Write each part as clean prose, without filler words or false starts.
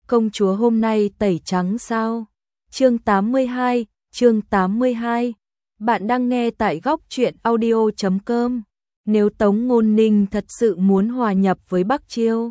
công chúa hôm nay tẩy trắng sao? Chương 82. Bạn đang nghe tại góc truyện audio.com. Nếu Tống Ngôn Ninh thật sự muốn hòa nhập với Bắc Chiêu,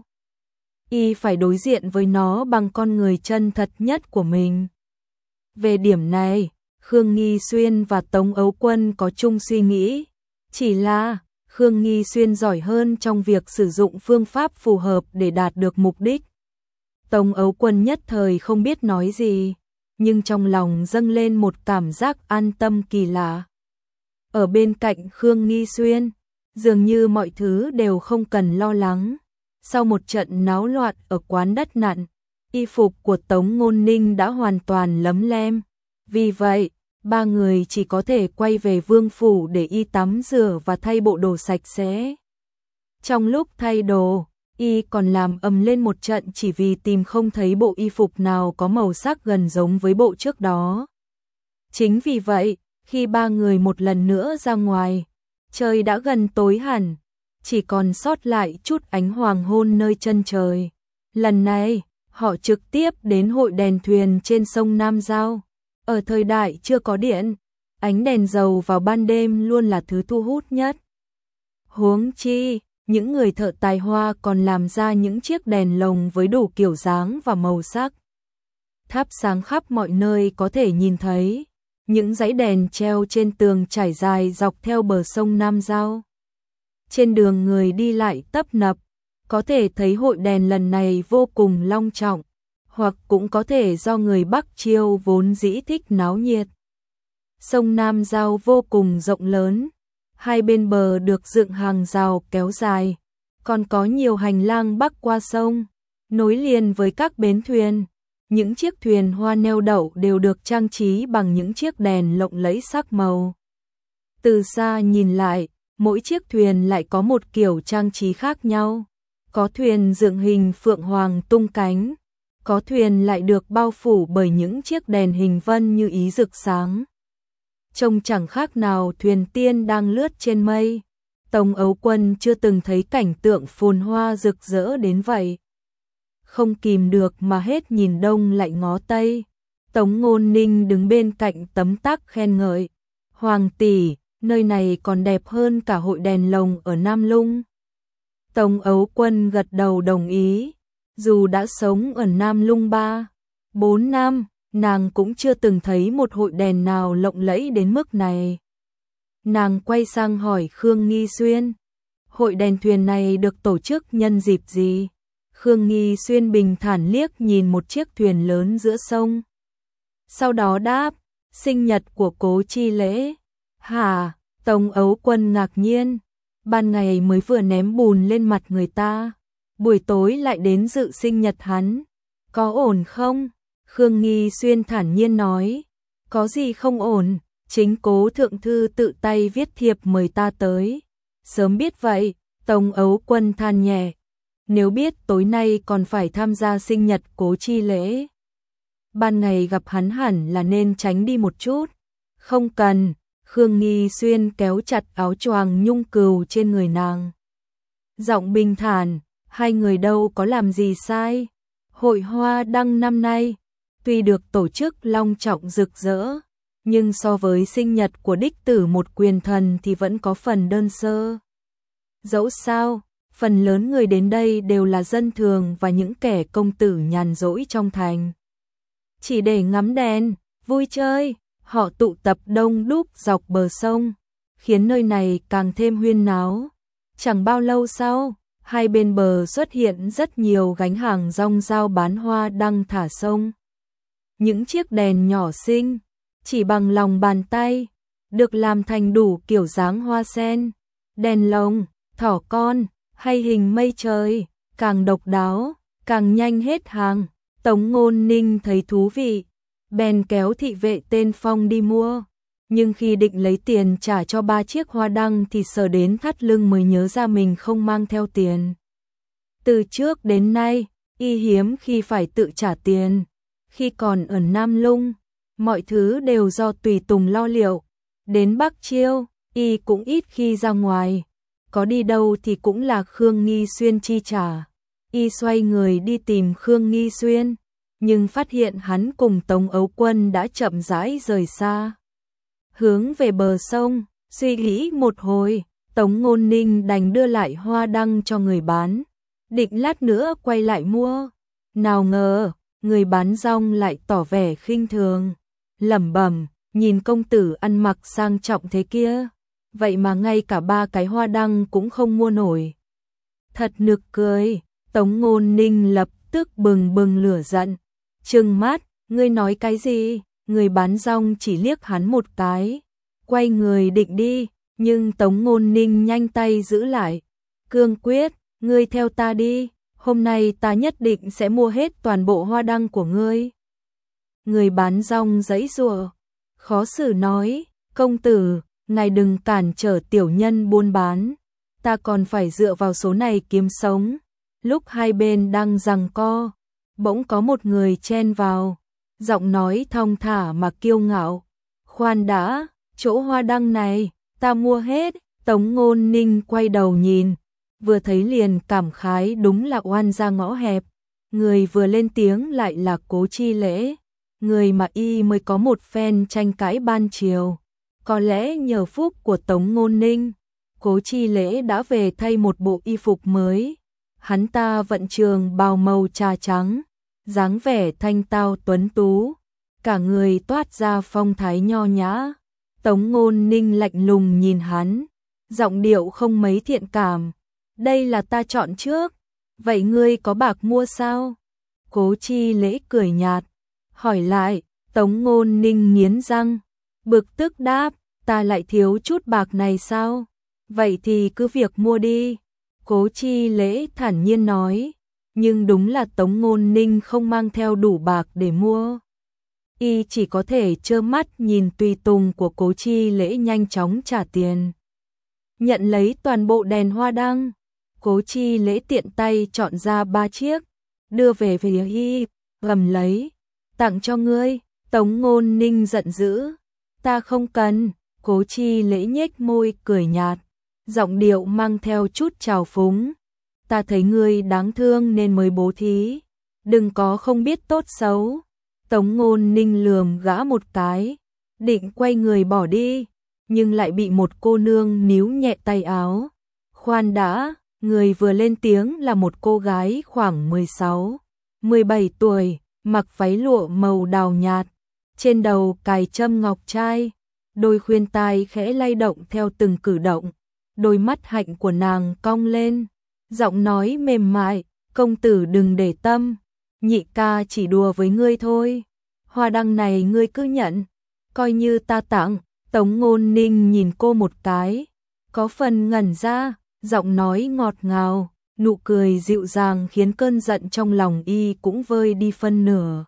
y phải đối diện với nó bằng con người chân thật nhất của mình. Về điểm này, Khương Nghi Xuyên và Tống Ấu Quân có chung suy nghĩ, chỉ là Khương Nghi Xuyên giỏi hơn trong việc sử dụng phương pháp phù hợp để đạt được mục đích. Tống Ấu Quân nhất thời không biết nói gì, nhưng trong lòng dâng lên một cảm giác an tâm kỳ lạ. Ở bên cạnh Khương Nghi Xuyên, dường như mọi thứ đều không cần lo lắng. Sau một trận náo loạn ở quán đất nặn, y phục của Tống Ngôn Ninh đã hoàn toàn lấm lem. Vì vậy, ba người chỉ có thể quay về vương phủ để y tắm rửa và thay bộ đồ sạch sẽ. Trong lúc thay đồ, y còn làm ầm lên một trận chỉ vì tìm không thấy bộ y phục nào có màu sắc gần giống với bộ trước đó. Chính vì vậy, khi ba người một lần nữa ra ngoài, trời đã gần tối hẳn, chỉ còn sót lại chút ánh hoàng hôn nơi chân trời. Lần này, họ trực tiếp đến hội đèn thuyền trên sông Nam Giao. Ở thời đại chưa có điện, ánh đèn dầu vào ban đêm luôn là thứ thu hút nhất. Huống chi, những người thợ tài hoa còn làm ra những chiếc đèn lồng với đủ kiểu dáng và màu sắc. Thắp sáng khắp mọi nơi có thể nhìn thấy, những dãy đèn treo trên tường trải dài dọc theo bờ sông Nam Giao. Trên đường người đi lại tấp nập, có thể thấy hội đèn lần này vô cùng long trọng, hoặc cũng có thể do người Bắc Chiêu vốn dĩ thích náo nhiệt. Sông Nam Giao vô cùng rộng lớn, hai bên bờ được dựng hàng rào kéo dài, còn có nhiều hành lang bắc qua sông, nối liền với các bến thuyền. Những chiếc thuyền hoa neo đậu đều được trang trí bằng những chiếc đèn lộng lẫy sắc màu. Từ xa nhìn lại, mỗi chiếc thuyền lại có một kiểu trang trí khác nhau. Có thuyền dựng hình phượng hoàng tung cánh, có thuyền lại được bao phủ bởi những chiếc đèn hình vân như ý rực sáng. Trông chẳng khác nào thuyền tiên đang lướt trên mây. Tống Ấu Quân chưa từng thấy cảnh tượng phồn hoa rực rỡ đến vậy. Không kìm được mà hết nhìn đông lại ngó tây. Tống Ngôn Ninh đứng bên cạnh tấm tắc khen ngợi. Hoàng tỷ, nơi này còn đẹp hơn cả hội đèn lồng ở Nam Lung. Tống Ấu Quân gật đầu đồng ý. Dù đã sống ở Nam Lung 3-4 năm, nàng cũng chưa từng thấy một hội đèn nào lộng lẫy đến mức này. Nàng quay sang hỏi Khương Nghi Xuyên, hội đèn thuyền này được tổ chức nhân dịp gì? Khương Nghi Xuyên bình thản liếc nhìn một chiếc thuyền lớn giữa sông. Sau đó đáp, sinh nhật của Cố Chi Lễ. Hả? Tống Ấu Quân ngạc nhiên, ban ngày mới vừa ném bùn lên mặt người ta, buổi tối lại đến dự sinh nhật hắn. Có ổn không? Khương Nghi Xuyên thản nhiên nói, có gì không ổn, chính Cố thượng thư tự tay viết thiệp mời ta tới. Sớm biết vậy, Tống Ấu Quân than nhẹ, nếu biết tối nay còn phải tham gia sinh nhật Cố Chi Lễ, ban ngày gặp hắn hẳn là nên tránh đi một chút. Không cần. Khương Nghi Xuyên kéo chặt áo choàng nhung cừu trên người nàng. Giọng bình thản, hai người đâu có làm gì sai. Hội Hoa Đăng năm nay, tuy được tổ chức long trọng rực rỡ, nhưng so với sinh nhật của đích tử một quyền thần thì vẫn có phần đơn sơ. Dẫu sao, phần lớn người đến đây đều là dân thường và những kẻ công tử nhàn rỗi trong thành. Chỉ để ngắm đèn, vui chơi. Họ tụ tập đông đúc dọc bờ sông, khiến nơi này càng thêm huyên náo. Chẳng bao lâu sau, hai bên bờ xuất hiện rất nhiều gánh hàng rong rao bán hoa đăng thả sông. Những chiếc đèn nhỏ xinh, chỉ bằng lòng bàn tay, được làm thành đủ kiểu dáng hoa sen, đèn lồng, thỏ con, hay hình mây trời, càng độc đáo, càng nhanh hết hàng. Tống Ngôn Ninh thấy thú vị, bèn kéo thị vệ tên Phong đi mua, nhưng khi định lấy tiền trả cho 3 chiếc hoa đăng thì sờ đến thắt lưng mới nhớ ra mình không mang theo tiền. Từ trước đến nay, y hiếm khi phải tự trả tiền. Khi còn ở Nam Lung, mọi thứ đều do tùy tùng lo liệu. Đến Bắc Chiêu, y cũng ít khi ra ngoài, có đi đâu thì cũng là Khương Nghi Xuyên chi trả. Y xoay người đi tìm Khương Nghi Xuyên, nhưng phát hiện hắn cùng Tống Ấu Quân đã chậm rãi rời xa. Hướng về bờ sông, suy nghĩ một hồi, Tống Ngôn Ninh đành đưa lại hoa đăng cho người bán, định lát nữa quay lại mua. Nào ngờ, người bán rong lại tỏ vẻ khinh thường, lẩm bẩm, nhìn công tử ăn mặc sang trọng thế kia, vậy mà ngay cả 3 cái hoa đăng cũng không mua nổi. Thật nực cười, Tống Ngôn Ninh lập tức bừng bừng lửa giận, trừng mắt, ngươi nói cái gì? Người bán rong chỉ liếc hắn một cái, quay người định đi, nhưng Tống Ngôn Ninh nhanh tay giữ lại. Cương quyết, ngươi theo ta đi, hôm nay ta nhất định sẽ mua hết toàn bộ hoa đăng của ngươi. Người bán rong giãy giụa, khó xử nói, công tử, ngài đừng cản trở tiểu nhân buôn bán, ta còn phải dựa vào số này kiếm sống. Lúc hai bên đang giằng co, bỗng có một người chen vào, giọng nói thong thả mà kiêu ngạo, khoan đã, chỗ hoa đăng này, ta mua hết. Tống Ngôn Ninh quay đầu nhìn, vừa thấy liền cảm khái đúng là oan gia ngõ hẹp, người vừa lên tiếng lại là Cố Chi Lễ, người mà y mới có một phen tranh cãi ban chiều. Có lẽ nhờ phúc của Tống Ngôn Ninh, Cố Chi Lễ đã về thay một bộ y phục mới. Hắn ta vận trường bào màu trà trắng, dáng vẻ thanh tao tuấn tú, cả người toát ra phong thái nho nhã. Tống Ngôn Ninh lạnh lùng nhìn hắn, giọng điệu không mấy thiện cảm. Đây là ta chọn trước, vậy ngươi có bạc mua sao? Cố Chi Lễ cười nhạt, hỏi lại. Tống Ngôn Ninh nghiến răng, bực tức đáp, ta lại thiếu chút bạc này sao? Vậy thì cứ việc mua đi. Cố Chi Lễ thản nhiên nói, nhưng đúng là Tống Ngôn Ninh không mang theo đủ bạc để mua. Y chỉ có thể trơ mắt nhìn tùy tùng của Cố Chi Lễ nhanh chóng trả tiền. Nhận lấy toàn bộ đèn hoa đăng, Cố Chi Lễ tiện tay chọn ra 3 chiếc, đưa về phía y, gầm lấy, tặng cho ngươi. Tống Ngôn Ninh giận dữ, ta không cần. Cố Chi Lễ nhếch môi cười nhạt, giọng điệu mang theo chút trào phúng, ta thấy ngươi đáng thương nên mới bố thí, đừng có không biết tốt xấu. Tống Ngôn Ninh lườm gã một cái, định quay người bỏ đi, nhưng lại bị một cô nương níu nhẹ tay áo. Khoan đã, người vừa lên tiếng là một cô gái khoảng 16, 17 tuổi, mặc váy lụa màu đào nhạt, trên đầu cài châm ngọc trai, đôi khuyên tai khẽ lay động theo từng cử động, đôi mắt hạnh của nàng cong lên, giọng nói mềm mại, công tử đừng để tâm, nhị ca chỉ đùa với ngươi thôi, hoa đăng này ngươi cứ nhận, coi như ta tặng. Tống Ngôn Ninh nhìn cô một cái, có phần ngẩn ra, giọng nói ngọt ngào, nụ cười dịu dàng khiến cơn giận trong lòng y cũng vơi đi phân nửa.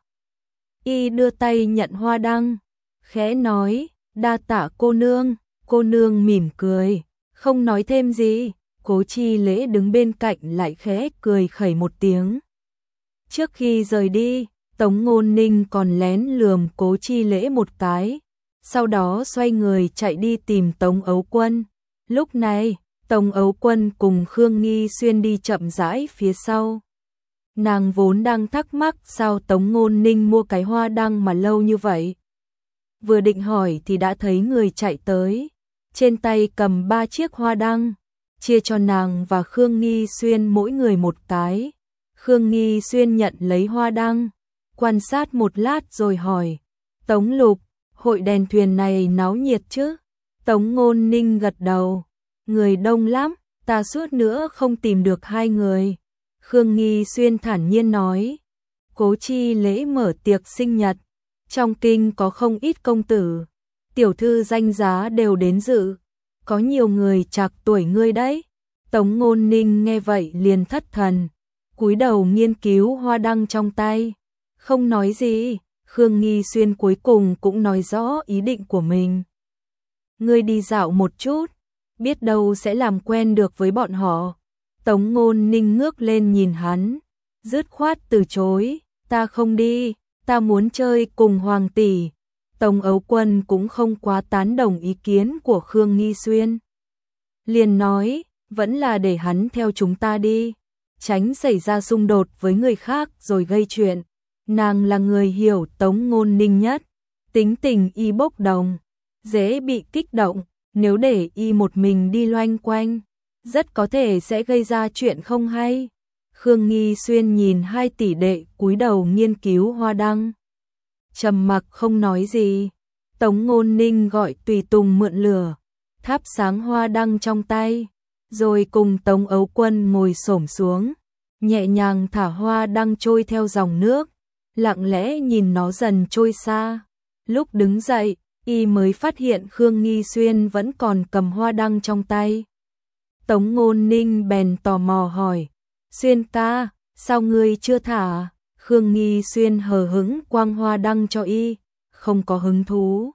Y đưa tay nhận hoa đăng, khẽ nói, đa tạ cô nương mỉm cười, không nói thêm gì. Cố Chi Lễ đứng bên cạnh lại khẽ cười khẩy một tiếng. Trước khi rời đi, Tống Ngôn Ninh còn lén lườm Cố Chi Lễ một cái, sau đó xoay người chạy đi tìm Tống Ấu Quân. Lúc này, Tống Ấu Quân cùng Khương Nghi Xuyên đi chậm rãi phía sau. Nàng vốn đang thắc mắc sao Tống Ngôn Ninh mua cái hoa đăng mà lâu như vậy. Vừa định hỏi thì đã thấy người chạy tới, trên tay cầm 3 chiếc hoa đăng, chia cho nàng và Khương Nghi Xuyên mỗi người một cái. Khương Nghi Xuyên nhận lấy hoa đăng, quan sát một lát rồi hỏi, Tống Lục, hội đèn thuyền này náo nhiệt chứ? Tống Ngôn Ninh gật đầu, người đông lắm, ta suốt nữa không tìm được 2 người. Khương Nghi Xuyên thản nhiên nói, Cố Chi Lễ mở tiệc sinh nhật, trong kinh có không ít công tử, tiểu thư danh giá đều đến dự, có nhiều người trạc tuổi ngươi đấy. Tống Ngôn Ninh nghe vậy liền thất thần, cúi đầu nghiên cứu hoa đăng trong tay, không nói gì. Khương Nghi Xuyên cuối cùng cũng nói rõ ý định của mình. Ngươi đi dạo một chút, biết đâu sẽ làm quen được với bọn họ. Tống Ngôn Ninh ngước lên nhìn hắn, dứt khoát từ chối, ta không đi, ta muốn chơi cùng Hoàng tỷ. Tống Ấu Quân cũng không quá tán đồng ý kiến của Khương Nghi Xuyên, liền nói, vẫn là để hắn theo chúng ta đi, tránh xảy ra xung đột với người khác rồi gây chuyện. Nàng là người hiểu Tống Ngôn Ninh nhất, tính tình y bốc đồng, dễ bị kích động, nếu để y một mình đi loanh quanh, rất có thể sẽ gây ra chuyện không hay. Khương Nghi Xuyên nhìn hai tỷ đệ cúi đầu nghiên cứu hoa đăng, trầm mặc không nói gì. Tống Ngôn Ninh gọi tùy tùng mượn lửa, thắp sáng hoa đăng trong tay, rồi cùng Tống Ấu Quân ngồi xổm xuống, nhẹ nhàng thả hoa đăng trôi theo dòng nước, lặng lẽ nhìn nó dần trôi xa. Lúc đứng dậy, y mới phát hiện Khương Nghi Xuyên vẫn còn cầm hoa đăng trong tay. Tống Ngôn Ninh bèn tò mò hỏi, Xuyên ca, sao ngươi chưa thả? Khương Nghi Xuyên hờ hững quăng hoa đăng cho y, không có hứng thú.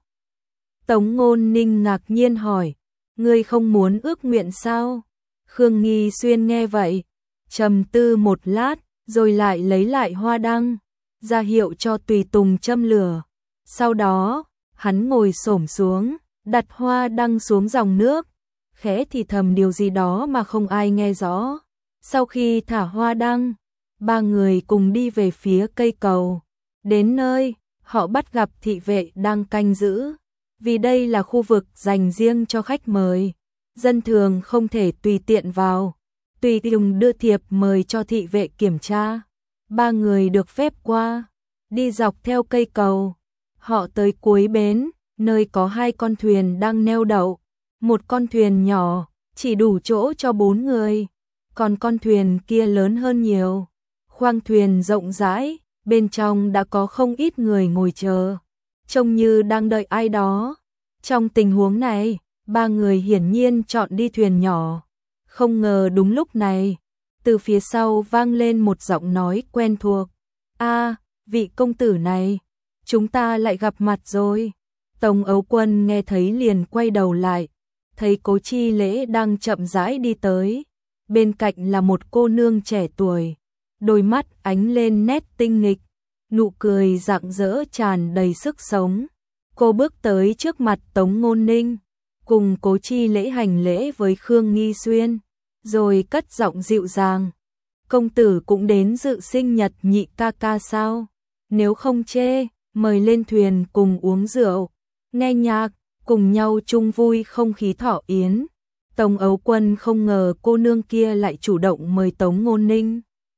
Tống Ngôn Ninh ngạc nhiên hỏi, ngươi không muốn ước nguyện sao? Khương Nghi Xuyên nghe vậy, trầm tư một lát, rồi lại lấy lại hoa đăng, ra hiệu cho tùy tùng châm lửa. Sau đó, hắn ngồi xổm xuống, đặt hoa đăng xuống dòng nước, khẽ thì thầm điều gì đó mà không ai nghe rõ. Sau khi thả hoa đăng, ba người cùng đi về phía cây cầu. Đến nơi, họ bắt gặp thị vệ đang canh giữ, vì đây là khu vực dành riêng cho khách mời, dân thường không thể tùy tiện vào. Tùy tùng đưa thiệp mời cho thị vệ kiểm tra. Ba người được phép qua, đi dọc theo cây cầu. Họ tới cuối bến, nơi có hai con thuyền đang neo đậu. Một con thuyền nhỏ, chỉ đủ chỗ cho 4 người, còn con thuyền kia lớn hơn nhiều. Khoang thuyền rộng rãi, bên trong đã có không ít người ngồi chờ, trông như đang đợi ai đó. Trong tình huống này, ba người hiển nhiên chọn đi thuyền nhỏ. Không ngờ đúng lúc này, từ phía sau vang lên một giọng nói quen thuộc. A, vị công tử này, chúng ta lại gặp mặt rồi. Tống Ấu Quân nghe thấy liền quay đầu lại, thấy Cố Chi Lễ đang chậm rãi đi tới. Bên cạnh là một cô nương trẻ tuổi, đôi mắt ánh lên nét tinh nghịch, nụ cười rạng rỡ tràn đầy sức sống. Cô bước tới trước mặt Tống Ngôn Ninh, cùng Cố Chi Lễ hành lễ với Khương Nghi Xuyên, rồi cất giọng dịu dàng. Công tử cũng đến dự sinh nhật nhị ca ca sao? Nếu không chê, mời lên thuyền cùng uống rượu, nghe nhạc, cùng nhau chung vui không khí thọ yến. Tống Ấu Quân không ngờ cô nương kia lại chủ động mời Tống Ngôn Ninh.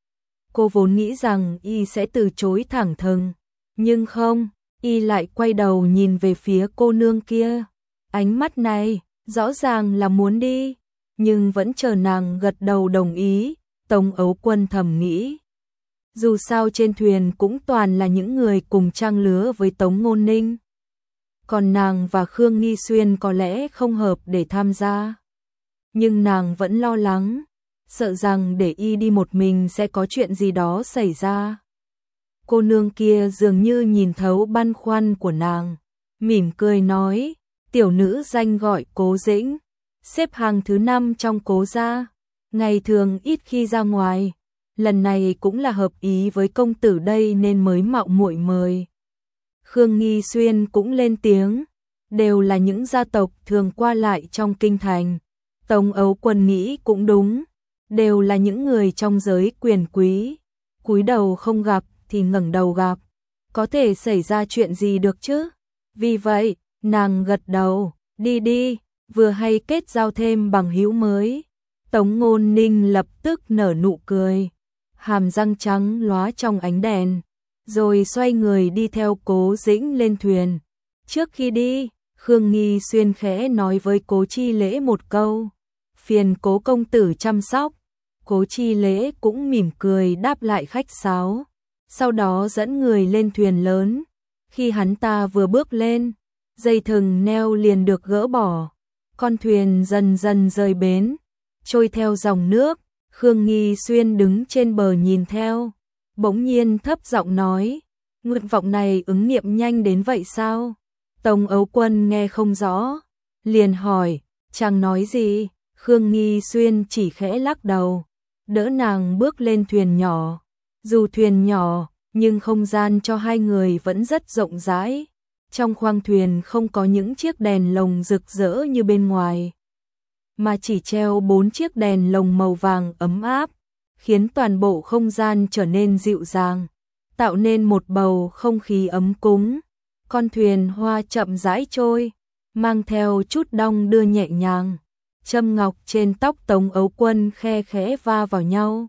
Cô vốn nghĩ rằng y sẽ từ chối thẳng thừng, nhưng không, y lại quay đầu nhìn về phía cô nương kia. Ánh mắt này, rõ ràng là muốn đi, nhưng vẫn chờ nàng gật đầu đồng ý. Tống Ấu Quân thầm nghĩ, dù sao trên thuyền cũng toàn là những người cùng trang lứa với Tống Ngôn Ninh, còn nàng và Khương Nghi Xuyên có lẽ không hợp để tham gia. Nhưng nàng vẫn lo lắng, sợ rằng để y đi một mình sẽ có chuyện gì đó xảy ra. Cô nương kia dường như nhìn thấu băn khoăn của nàng, mỉm cười nói, tiểu nữ danh gọi Cố Dĩnh, xếp hàng thứ 5 trong Cố gia, ngày thường ít khi ra ngoài, lần này cũng là hợp ý với công tử đây nên mới mạo muội mời. Khương Nghi Xuyên cũng lên tiếng, đều là những gia tộc thường qua lại trong kinh thành. Tống Ấu Quân nghĩ cũng đúng, đều là những người trong giới quyền quý, cúi đầu không gặp thì ngẩng đầu gặp, có thể xảy ra chuyện gì được chứ? Vì vậy, nàng gật đầu, đi đi, vừa hay kết giao thêm bằng hữu mới. Tống Ngôn Ninh lập tức nở nụ cười, hàm răng trắng lóa trong ánh đèn, rồi xoay người đi theo Cố Dĩnh lên thuyền. Trước khi đi, Khương Nghi Xuyên khẽ nói với Cố Chi Lễ một câu, phiền Cố công tử chăm sóc. Cố Chi Lễ cũng mỉm cười đáp lại khách sáo, sau đó dẫn người lên thuyền lớn. Khi hắn ta vừa bước lên, dây thừng neo liền được gỡ bỏ, con thuyền dần dần rời bến, trôi theo dòng nước. Khương Nghi Xuyên đứng trên bờ nhìn theo, bỗng nhiên thấp giọng nói, nguyện vọng này ứng nghiệm nhanh đến vậy sao? Tống Ấu Quân nghe không rõ, liền hỏi, chàng nói gì? Khương Nghi Xuyên chỉ khẽ lắc đầu, đỡ nàng bước lên thuyền nhỏ. Dù thuyền nhỏ, nhưng không gian cho hai người vẫn rất rộng rãi. Trong khoang thuyền không có những chiếc đèn lồng rực rỡ như bên ngoài, mà chỉ treo 4 chiếc đèn lồng màu vàng ấm áp, khiến toàn bộ không gian trở nên dịu dàng. tạo nên một bầu không khí ấm cúng. Con thuyền hoa chậm rãi trôi, mang theo chút đong đưa nhẹ nhàng. Châm ngọc trên tóc Tống Ấu Quân khe khẽ va vào nhau,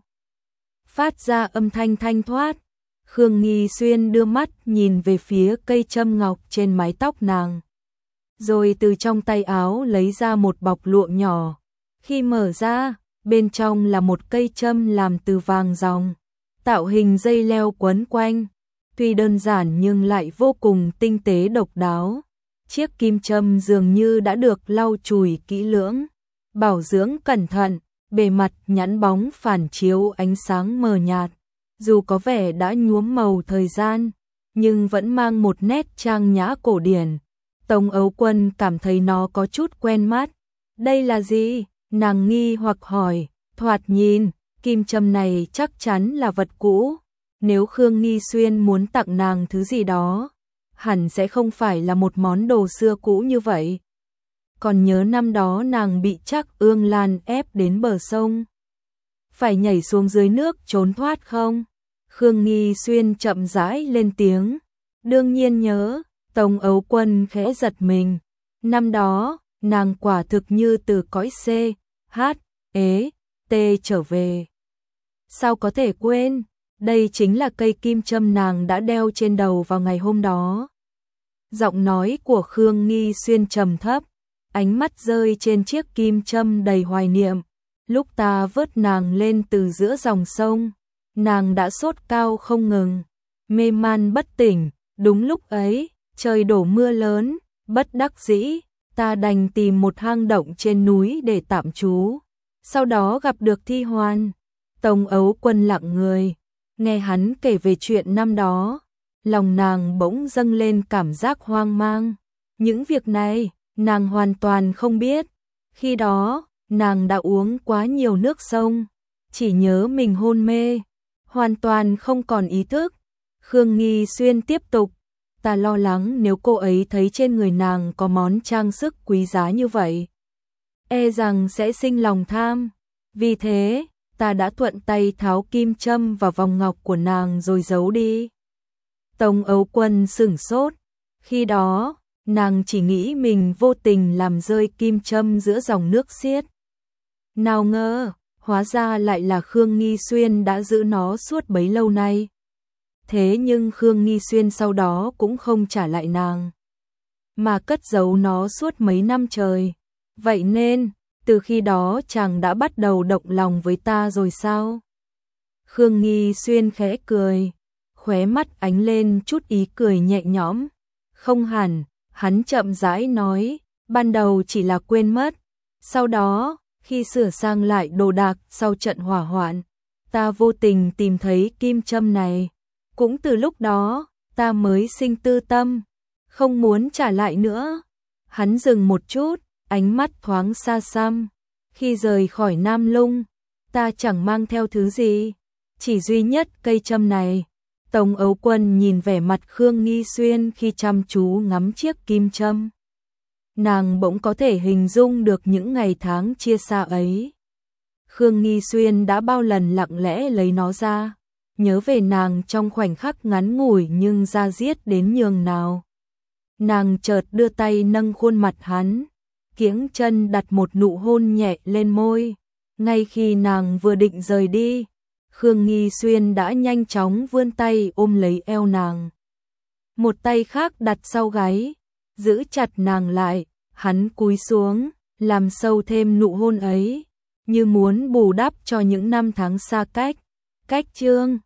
phát ra âm thanh thanh thoát. Khương Nghi Xuyên đưa mắt nhìn về phía cây châm ngọc trên mái tóc nàng, rồi từ trong tay áo lấy ra một bọc lụa nhỏ. Khi mở ra, bên trong là một cây châm làm từ vàng ròng, tạo hình dây leo quấn quanh. Tuy đơn giản nhưng lại vô cùng tinh tế độc đáo. Chiếc kim châm dường như đã được lau chùi kỹ lưỡng, bảo dưỡng cẩn thận, bề mặt nhẵn bóng phản chiếu ánh sáng mờ nhạt. Dù có vẻ đã nhuốm màu thời gian, nhưng vẫn mang một nét trang nhã cổ điển. Tống Ấu Quân cảm thấy nó có chút quen mắt. Đây là gì? Nàng nghi hoặc hỏi. Thoạt nhìn, kim châm này chắc chắn là vật cũ. Nếu Khương Nghi Xuyên muốn tặng nàng thứ gì đó, hẳn sẽ không phải là một món đồ xưa cũ như vậy. Còn nhớ năm đó nàng bị Trác Ương Lan ép đến bờ sông, phải nhảy xuống dưới nước trốn thoát không? Khương Nghi Xuyên chậm rãi lên tiếng. Đương nhiên nhớ. Tống Ấu Quân khẽ giật mình. Năm đó, nàng quả thực như từ cõi C, H, E, T trở về. Sao có thể quên? Đây chính là cây kim châm nàng đã đeo trên đầu vào ngày hôm đó. Giọng nói của Khương Nghi Xuyên trầm thấp, ánh mắt rơi trên chiếc kim châm đầy hoài niệm. Lúc ta vớt nàng lên từ giữa dòng sông, nàng đã sốt cao không ngừng, mê man bất tỉnh. Đúng lúc ấy, trời đổ mưa lớn, bất đắc dĩ, ta đành tìm một hang động trên núi để tạm trú. Sau đó gặp được Thi Hoan. Tống Ấu Quân lặng người, nghe hắn kể về chuyện năm đó, lòng nàng bỗng dâng lên cảm giác hoang mang. Những việc này, nàng hoàn toàn không biết. Khi đó, nàng đã uống quá nhiều nước sông, chỉ nhớ mình hôn mê, hoàn toàn không còn ý thức. Khương Nghi Xuyên tiếp tục. Ta lo lắng nếu cô ấy thấy trên người nàng có món trang sức quý giá như vậy, e rằng sẽ sinh lòng tham. Vì thế, ta đã thuận tay tháo kim châm vào vòng ngọc của nàng rồi giấu đi. Tống Ấu Quân sửng sốt. Khi đó, nàng chỉ nghĩ mình vô tình làm rơi kim châm giữa dòng nước xiết. Nào ngờ, hóa ra lại là Khương Nghi Xuyên đã giữ nó suốt bấy lâu nay. Thế nhưng Khương Nghi Xuyên sau đó cũng không trả lại nàng, mà cất giấu nó suốt mấy năm trời. Vậy nên, từ khi đó chàng đã bắt đầu động lòng với ta rồi sao? Khương Nghi Xuyên khẽ cười, khóe mắt ánh lên chút ý cười nhẹ nhõm. Không hẳn, hắn chậm rãi nói, ban đầu chỉ là quên mất. Sau đó, khi sửa sang lại đồ đạc sau trận hỏa hoạn, ta vô tình tìm thấy kim châm này. Cũng từ lúc đó, ta mới sinh tư tâm, không muốn trả lại nữa. Hắn dừng một chút, ánh mắt thoáng xa xăm. Khi rời khỏi Nam Lung, ta chẳng mang theo thứ gì, chỉ duy nhất cây châm này. Tống Ấu Quân nhìn vẻ mặt Khương Nghi Xuyên khi chăm chú ngắm chiếc kim châm. Nàng bỗng có thể hình dung được những ngày tháng chia xa ấy. Khương Nghi Xuyên đã bao lần lặng lẽ lấy nó ra, nhớ về nàng trong khoảnh khắc ngắn ngủi nhưng da diết đến nhường nào. Nàng chợt đưa tay nâng khuôn mặt hắn, kiễng chân đặt một nụ hôn nhẹ lên môi. Ngay khi nàng vừa định rời đi, Khương Nghi Xuyên đã nhanh chóng vươn tay ôm lấy eo nàng. Một tay khác đặt sau gáy, giữ chặt nàng lại, hắn cúi xuống, làm sâu thêm nụ hôn ấy, như muốn bù đắp cho những năm tháng xa cách. Chương